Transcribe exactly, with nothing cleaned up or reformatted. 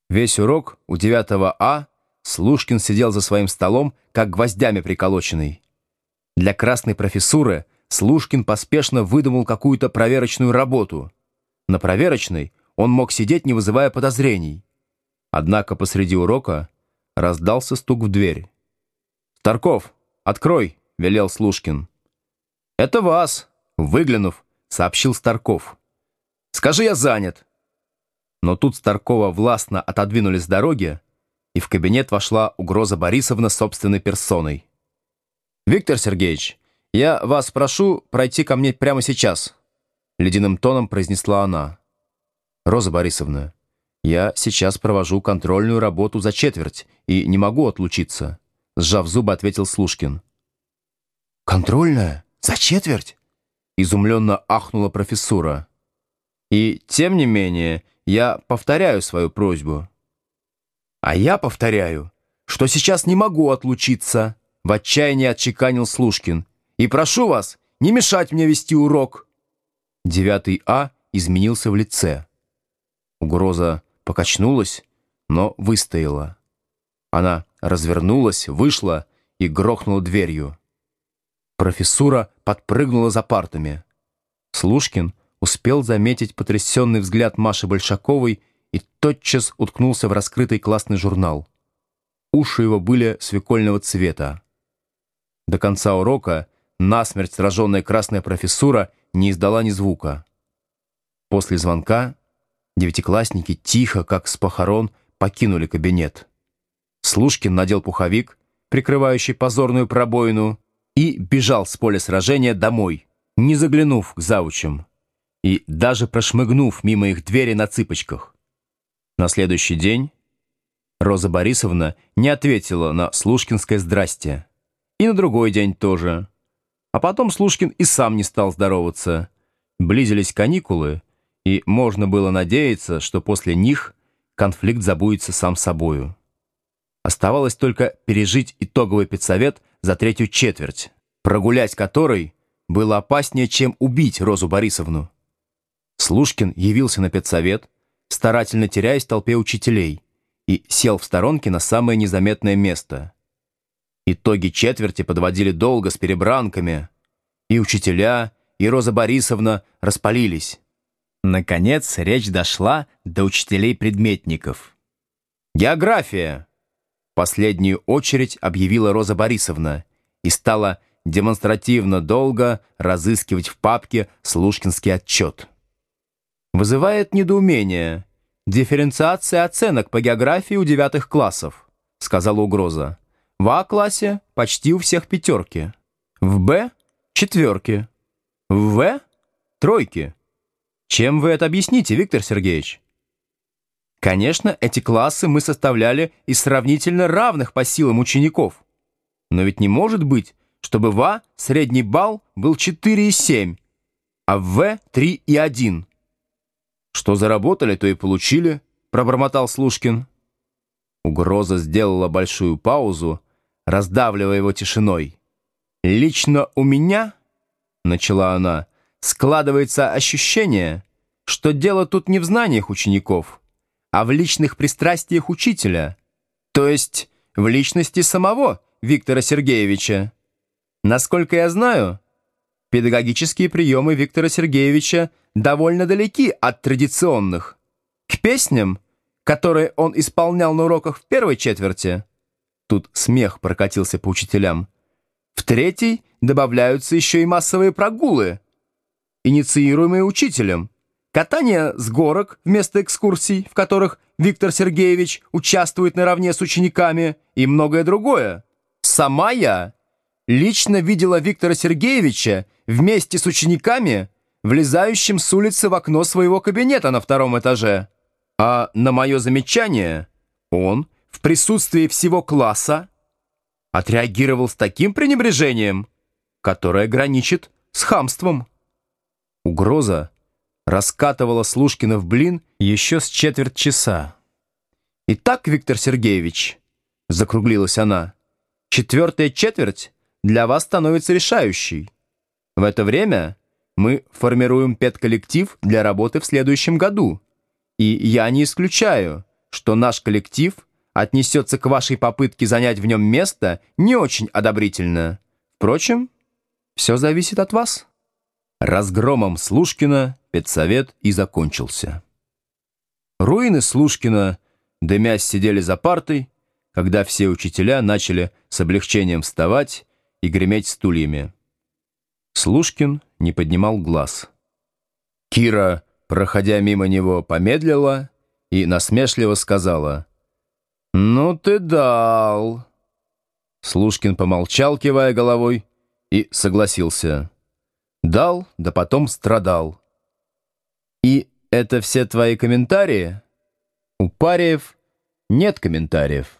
Весь урок у девятого А Слушкин сидел за своим столом, как гвоздями приколоченный. Для красной профессуры Слушкин поспешно выдумал какую-то проверочную работу. На проверочной он мог сидеть, не вызывая подозрений. Однако посреди урока раздался стук в дверь. «Старков, открой!» — велел Слушкин. «Это вас!» — выглянув, сообщил Старков. «Скажи, я занят!» Но тут Старкова властно отодвинули с дороги, и в кабинет вошла Угроза Борисовна собственной персоной. «Виктор Сергеевич, я вас прошу пройти ко мне прямо сейчас», — ледяным тоном произнесла она. «Роза Борисовна, я сейчас провожу контрольную работу за четверть и не могу отлучиться», — сжав зубы, ответил Слушкин. «Контрольная? За четверть?» — изумленно ахнула профессура. «И тем не менее я повторяю свою просьбу». «А я повторяю, что сейчас не могу отлучиться», — в отчаянии отчеканил Слушкин. «И прошу вас не мешать мне вести урок». Девятый А изменился в лице. Угроза покачнулась, но выстояла. Она развернулась, вышла и грохнула дверью. Профессура подпрыгнула за партами. Слушкин успел заметить потрясенный взгляд Маши Большаковой и тотчас уткнулся в раскрытый классный журнал. Уши его были свекольного цвета. До конца урока насмерть сраженная красная профессура не издала ни звука. После звонка девятиклассники тихо, как с похорон, покинули кабинет. Слушкин надел пуховик, прикрывающий позорную пробоину, и бежал с поля сражения домой, не заглянув к завучам и даже прошмыгнув мимо их двери на цыпочках. На следующий день Роза Борисовна не ответила на Слушкинское «здрасте». И на другой день тоже. А потом Слушкин и сам не стал здороваться. Близились каникулы, и можно было надеяться, что после них конфликт забудется сам собою. Оставалось только пережить итоговый педсовет за третью четверть, прогулять который было опаснее, чем убить Розу Борисовну. Слушкин явился на педсовет, старательно теряясь в толпе учителей, и сел в сторонке на самое незаметное место. Итоги четверти подводили долго, с перебранками. И учителя, и Роза Борисовна распалились. Наконец речь дошла до учителей-предметников. «География!» В последнюю очередь объявила Роза Борисовна и стала демонстративно долго разыскивать в папке Слушкинский отчет. «Вызывает недоумение дифференциация оценок по географии у девятых классов», — сказала Угроза. «В А-классе почти у всех пятерки, в Б — четверки, в В — тройки. Чем вы это объясните, Виктор Сергеевич?» «Конечно, эти классы мы составляли из сравнительно равных по силам учеников. Но ведь не может быть, чтобы в А средний балл был четыре и семь, а в В — три и один. «Что заработали, то и получили», — пробормотал Слушкин. Угроза сделала большую паузу, раздавливая его тишиной. «Лично у меня, — начала она, — складывается ощущение, что дело тут не в знаниях учеников, а в личных пристрастиях учителя, то есть в личности самого Виктора Сергеевича. Насколько я знаю, педагогические приемы Виктора Сергеевича довольно далеки от традиционных. К песням, которые он исполнял на уроках в первой четверти, тут смех прокатился по учителям, в третьей добавляются еще и массовые прогулы, инициируемые учителем, катание с горок вместо экскурсий, в которых Виктор Сергеевич участвует наравне с учениками, и многое другое. Сама я лично видела Виктора Сергеевича вместе с учениками, влезающим с улицы в окно своего кабинета на втором этаже. А на мое замечание он в присутствии всего класса отреагировал с таким пренебрежением, которое граничит с хамством». Угроза раскатывала Слушкина в блин еще с четверть часа. «Итак, Виктор Сергеевич», — закруглилась она, — «четвертая четверть для вас становится решающей. В это время мы формируем педколлектив для работы в следующем году, и я не исключаю, что что наш коллектив отнесется к вашей попытке занять в нем место не очень одобрительно. Впрочем, все зависит от вас». Разгромом Слушкина педсовет и закончился. Руины Слушкина, дымясь, сидели за партой, когда все учителя начали с облегчением вставать и греметь стульями. Слушкин не поднимал глаз. Кира, проходя мимо него, помедлила и насмешливо сказала: «Ну ты дал!» Слушкин помолчал, кивая головой, и согласился: «Дал, да потом страдал». «И это все твои комментарии?» «У париев нет комментариев».